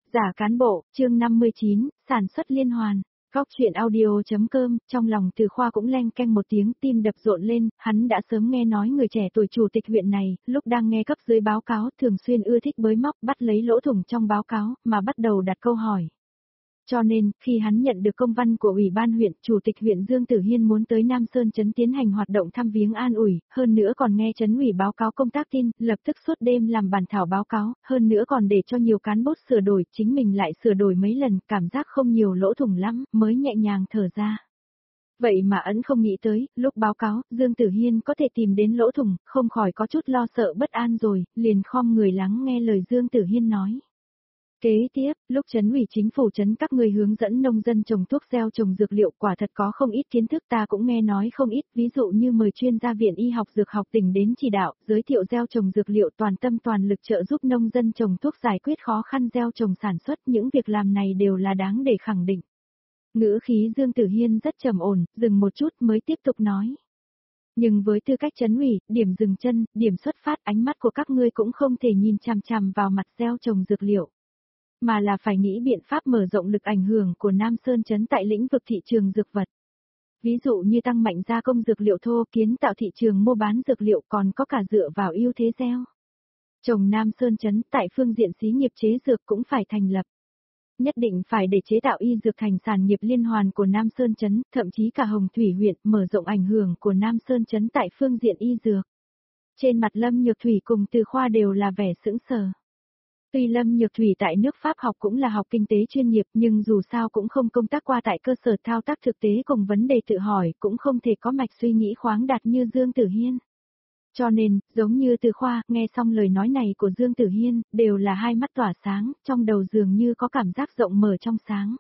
Giả cán bộ, chương 59, sản xuất liên hoàn. Góc chuyện audio.com, trong lòng Từ Khoa cũng leng keng một tiếng, tim đập rộn lên, hắn đã sớm nghe nói người trẻ tuổi chủ tịch huyện này, lúc đang nghe cấp dưới báo cáo thường xuyên ưa thích bới móc bắt lấy lỗ thủng trong báo cáo, mà bắt đầu đặt câu hỏi. Cho nên, khi hắn nhận được công văn của Ủy ban huyện, Chủ tịch huyện Dương Tử Hiên muốn tới Nam Sơn Trấn tiến hành hoạt động thăm viếng an ủi, hơn nữa còn nghe Trấn ủy báo cáo công tác tin, lập tức suốt đêm làm bản thảo báo cáo, hơn nữa còn để cho nhiều cán bốt sửa đổi, chính mình lại sửa đổi mấy lần, cảm giác không nhiều lỗ thủng lắm, mới nhẹ nhàng thở ra. Vậy mà ẩn không nghĩ tới, lúc báo cáo, Dương Tử Hiên có thể tìm đến lỗ thủng, không khỏi có chút lo sợ bất an rồi, liền khom người lắng nghe lời Dương Tử Hiên nói. Kế tiếp, lúc trấn ủy chính phủ trấn các người hướng dẫn nông dân trồng thuốc gieo trồng dược liệu quả thật có không ít kiến thức ta cũng nghe nói không ít, ví dụ như mời chuyên gia viện y học dược học tỉnh đến chỉ đạo, giới thiệu gieo trồng dược liệu toàn tâm toàn lực trợ giúp nông dân trồng thuốc giải quyết khó khăn gieo trồng sản xuất, những việc làm này đều là đáng để khẳng định. Ngữ khí Dương Tử Hiên rất trầm ổn, dừng một chút mới tiếp tục nói. Nhưng với tư cách trấn ủy, điểm dừng chân, điểm xuất phát ánh mắt của các ngươi cũng không thể nhìn chằm chằm vào mặt gieo trồng dược liệu. Mà là phải nghĩ biện pháp mở rộng lực ảnh hưởng của Nam Sơn Trấn tại lĩnh vực thị trường dược vật. Ví dụ như tăng mạnh gia công dược liệu thô, kiến tạo thị trường mua bán dược liệu, còn có cả dựa vào ưu thế gieo trồng Nam Sơn Trấn tại phương diện xí nghiệp chế dược cũng phải thành lập. Nhất định phải để chế tạo y dược thành sản nghiệp liên hoàn của Nam Sơn Trấn, thậm chí cả Hồng Thủy huyện, mở rộng ảnh hưởng của Nam Sơn Trấn tại phương diện y dược. Trên mặt Lâm Nhược Thủy cùng Từ Khoa đều là vẻ sững sờ. Tuy Lâm Nhược Thủy tại nước Pháp học cũng là học kinh tế chuyên nghiệp, nhưng dù sao cũng không công tác qua tại cơ sở thao tác thực tế cùng vấn đề tự hỏi, cũng không thể có mạch suy nghĩ khoáng đạt như Dương Tử Hiên. Cho nên, giống như Từ Khoa, nghe xong lời nói này của Dương Tử Hiên, đều là hai mắt tỏa sáng, trong đầu dường như có cảm giác rộng mở trong sáng.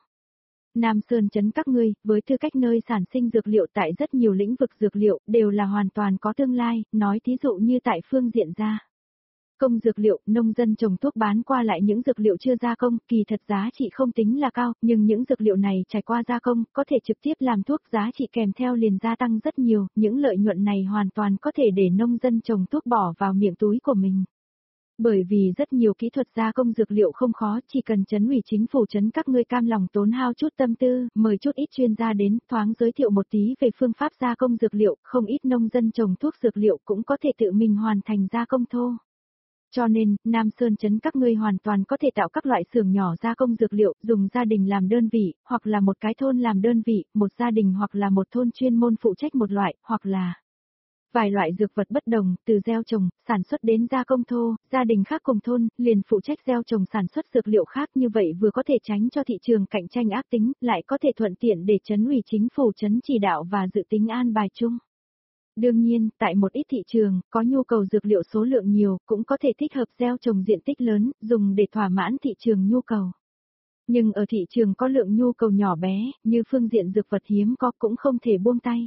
Nam Sơn Trấn các ngươi, với tư cách nơi sản sinh dược liệu tại rất nhiều lĩnh vực dược liệu, đều là hoàn toàn có tương lai, nói thí dụ như tại phương diện gia công dược liệu, nông dân trồng thuốc bán qua lại những dược liệu chưa gia công, kỳ thật giá trị không tính là cao, nhưng những dược liệu này trải qua gia công, có thể trực tiếp làm thuốc, giá trị kèm theo liền gia tăng rất nhiều, những lợi nhuận này hoàn toàn có thể để nông dân trồng thuốc bỏ vào miệng túi của mình. Bởi vì rất nhiều kỹ thuật gia công dược liệu không khó, chỉ cần trấn ủy chính phủ trấn các ngươi cam lòng tốn hao chút tâm tư, mời chút ít chuyên gia đến, thoáng giới thiệu một tí về phương pháp gia công dược liệu, không ít nông dân trồng thuốc dược liệu cũng có thể tự mình hoàn thành gia công thô. Cho nên, Nam Sơn Trấn các ngươi hoàn toàn có thể tạo các loại xưởng nhỏ gia công dược liệu, dùng gia đình làm đơn vị, hoặc là một cái thôn làm đơn vị, một gia đình hoặc là một thôn chuyên môn phụ trách một loại, hoặc là vài loại dược vật bất đồng, từ gieo trồng, sản xuất đến gia công thô, gia đình khác cùng thôn, liền phụ trách gieo trồng sản xuất dược liệu khác, như vậy vừa có thể tránh cho thị trường cạnh tranh ác tính, lại có thể thuận tiện để trấn ủy chính phủ trấn chỉ đạo và dự tính an bài chung. Đương nhiên, tại một ít thị trường, có nhu cầu dược liệu số lượng nhiều, cũng có thể thích hợp gieo trồng diện tích lớn, dùng để thỏa mãn thị trường nhu cầu. Nhưng ở thị trường có lượng nhu cầu nhỏ bé, như phương diện dược vật hiếm có cũng không thể buông tay.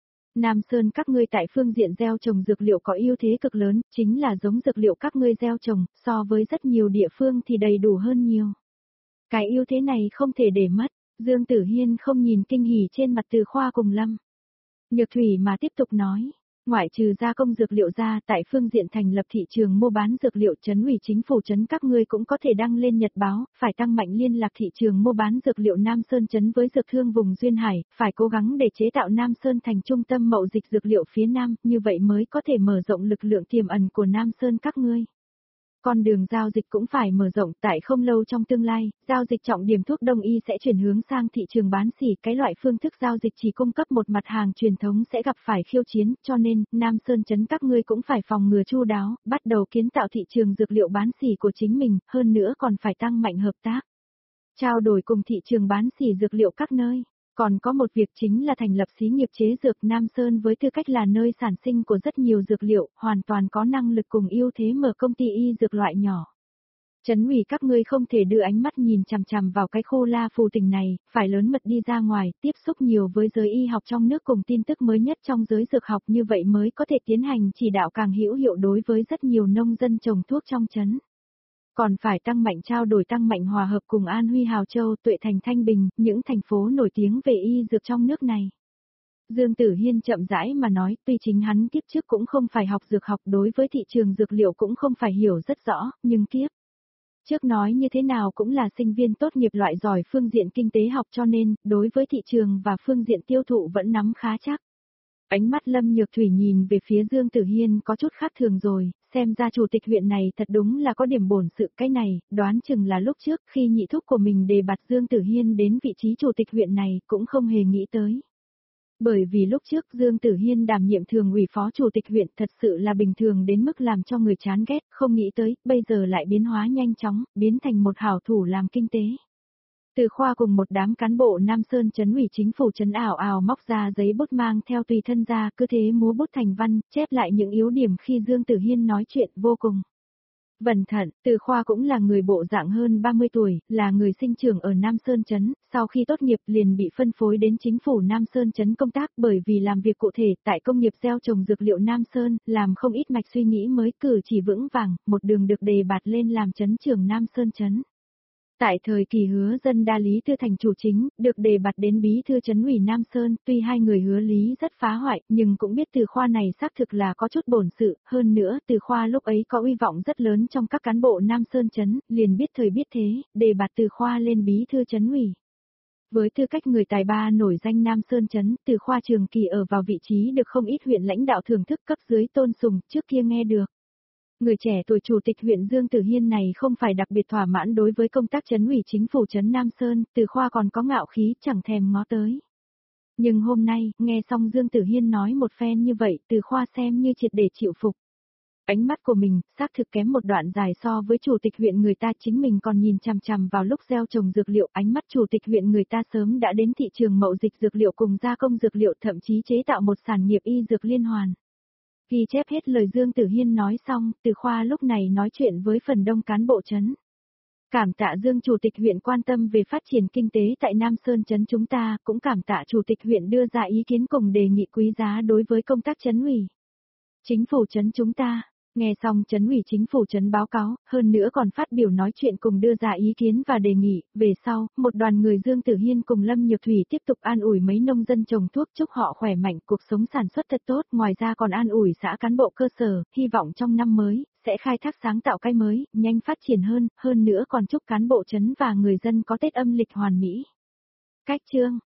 Nam Sơn các ngươi tại phương diện gieo trồng dược liệu có ưu thế cực lớn, chính là giống dược liệu các ngươi gieo trồng, so với rất nhiều địa phương thì đầy đủ hơn nhiều. Cái ưu thế này không thể để mất, Dương Tử Hiên không nhìn kinh hỉ trên mặt Từ Khoa cùng Lâm Nhược Thủy mà tiếp tục nói, ngoại trừ gia công dược liệu ra, tại phương diện thành lập thị trường mua bán dược liệu, trấn ủy chính phủ trấn các ngươi cũng có thể đăng lên nhật báo, phải tăng mạnh liên lạc thị trường mua bán dược liệu Nam Sơn trấn với dược thương vùng duyên hải, phải cố gắng để chế tạo Nam Sơn thành trung tâm mậu dịch dược liệu phía Nam, như vậy mới có thể mở rộng lực lượng tiềm ẩn của Nam Sơn các ngươi. Con đường giao dịch cũng phải mở rộng, tại không lâu trong tương lai, giao dịch trọng điểm thuốc đông y sẽ chuyển hướng sang thị trường bán sỉ, cái loại phương thức giao dịch chỉ cung cấp một mặt hàng truyền thống sẽ gặp phải khiêu chiến, cho nên, Nam Sơn trấn các ngươi cũng phải phòng ngừa chu đáo, bắt đầu kiến tạo thị trường dược liệu bán sỉ của chính mình, hơn nữa còn phải tăng mạnh hợp tác. Trao đổi cùng thị trường bán sỉ dược liệu các nơi. Còn có một việc chính là thành lập xí nghiệp chế dược Nam Sơn với tư cách là nơi sản sinh của rất nhiều dược liệu, hoàn toàn có năng lực cùng ưu thế mở công ty y dược loại nhỏ. Trấn ủy các ngươi không thể đưa ánh mắt nhìn chằm chằm vào cái khu La Phù tỉnh này, phải lớn mật đi ra ngoài, tiếp xúc nhiều với giới y học trong nước cùng tin tức mới nhất trong giới dược học, như vậy mới có thể tiến hành chỉ đạo càng hữu hiệu đối với rất nhiều nông dân trồng thuốc trong trấn. Còn phải tăng mạnh trao đổi, tăng mạnh hòa hợp cùng An Huy, Hào Châu, Tuệ Thành, Thanh Bình, những thành phố nổi tiếng về y dược trong nước này. Dương Tử Hiên chậm rãi mà nói, tuy chính hắn kiếp trước cũng không phải học dược học, đối với thị trường dược liệu cũng không phải hiểu rất rõ, nhưng kiếp Trước nói như thế nào cũng là sinh viên tốt nghiệp loại giỏi phương diện kinh tế học cho nên, đối với thị trường và phương diện tiêu thụ vẫn nắm khá chắc. Ánh mắt Lâm Nhược Thủy nhìn về phía Dương Tử Hiên có chút khác thường rồi, xem ra chủ tịch huyện này thật đúng là có điểm bổn sự cái này, đoán chừng là lúc trước khi nhị thúc của mình đề bạt Dương Tử Hiên đến vị trí chủ tịch huyện này cũng không hề nghĩ tới. Bởi vì lúc trước Dương Tử Hiên đảm nhiệm thường ủy phó chủ tịch huyện thật sự là bình thường đến mức làm cho người chán ghét, không nghĩ tới, bây giờ lại biến hóa nhanh chóng, biến thành một hảo thủ làm kinh tế. Từ Khoa cùng một đám cán bộ Nam Sơn trấn ủy chính phủ trấn ảo ảo móc ra giấy bút mang theo tùy thân ra, cứ thế múa bút thành văn, chép lại những yếu điểm khi Dương Tử Hiên nói chuyện vô cùng Vẩn thận. Từ Khoa cũng là người bộ dạng hơn 30 tuổi, là người sinh trưởng ở Nam Sơn trấn, sau khi tốt nghiệp liền bị phân phối đến chính phủ Nam Sơn trấn công tác bởi vì làm việc cụ thể tại công nghiệp gieo trồng dược liệu Nam Sơn, làm không ít mạch suy nghĩ mới cử chỉ vững vàng, một đường được đề bạt lên làm trấn trưởng Nam Sơn trấn. Tại thời kỳ Hứa Dân đa Lý Tư thành chủ chính, được đề bạt đến bí thư trấn ủy Nam Sơn, tuy hai người Hứa Lý rất phá hoại, nhưng cũng biết Từ Khoa này xác thực là có chút bổn sự, hơn nữa Từ Khoa lúc ấy có uy vọng rất lớn trong các cán bộ Nam Sơn trấn, liền biết thời biết thế, đề bạt Từ Khoa lên bí thư trấn ủy. Với tư cách người tài ba nổi danh Nam Sơn trấn, Từ Khoa trường kỳ ở vào vị trí được không ít huyện lãnh đạo thưởng thức cấp dưới tôn sùng, trước kia nghe được. Người trẻ tuổi chủ tịch huyện Dương Tử Hiên này không phải đặc biệt thỏa mãn đối với công tác trấn ủy chính phủ trấn Nam Sơn, Từ Khoa còn có ngạo khí chẳng thèm ngó tới. Nhưng hôm nay, nghe xong Dương Tử Hiên nói một phen như vậy, Từ Khoa xem như triệt để chịu phục. Ánh mắt của mình, xác thực kém một đoạn dài so với chủ tịch huyện người ta, chính mình còn nhìn chằm chằm vào lúc gieo trồng dược liệu, ánh mắt chủ tịch huyện người ta sớm đã đến thị trường mậu dịch dược liệu cùng gia công dược liệu, thậm chí chế tạo một sản nghiệp y dược liên hoàn. Ghi chép hết lời Dương Tử Hiên nói xong, Từ Khoa lúc này nói chuyện với phần đông cán bộ trấn. Cảm tạ Dương chủ tịch huyện quan tâm về phát triển kinh tế tại Nam Sơn trấn chúng ta, cũng cảm tạ chủ tịch huyện đưa ra ý kiến cùng đề nghị quý giá đối với công tác trấn ủy. Chính phủ trấn chúng ta. Nghe xong trấn ủy chính phủ trấn báo cáo, hơn nữa còn phát biểu nói chuyện cùng đưa ra ý kiến và đề nghị, về sau, một đoàn người Dương Tử Hiên cùng Lâm Nhược Thủy tiếp tục an ủi mấy nông dân trồng thuốc chúc họ khỏe mạnh, cuộc sống sản xuất thật tốt, ngoài ra còn an ủi xã cán bộ cơ sở, hy vọng trong năm mới, sẽ khai thác sáng tạo cái mới, nhanh phát triển hơn nữa còn chúc cán bộ trấn và người dân có Tết âm lịch hoàn mỹ. Cách chương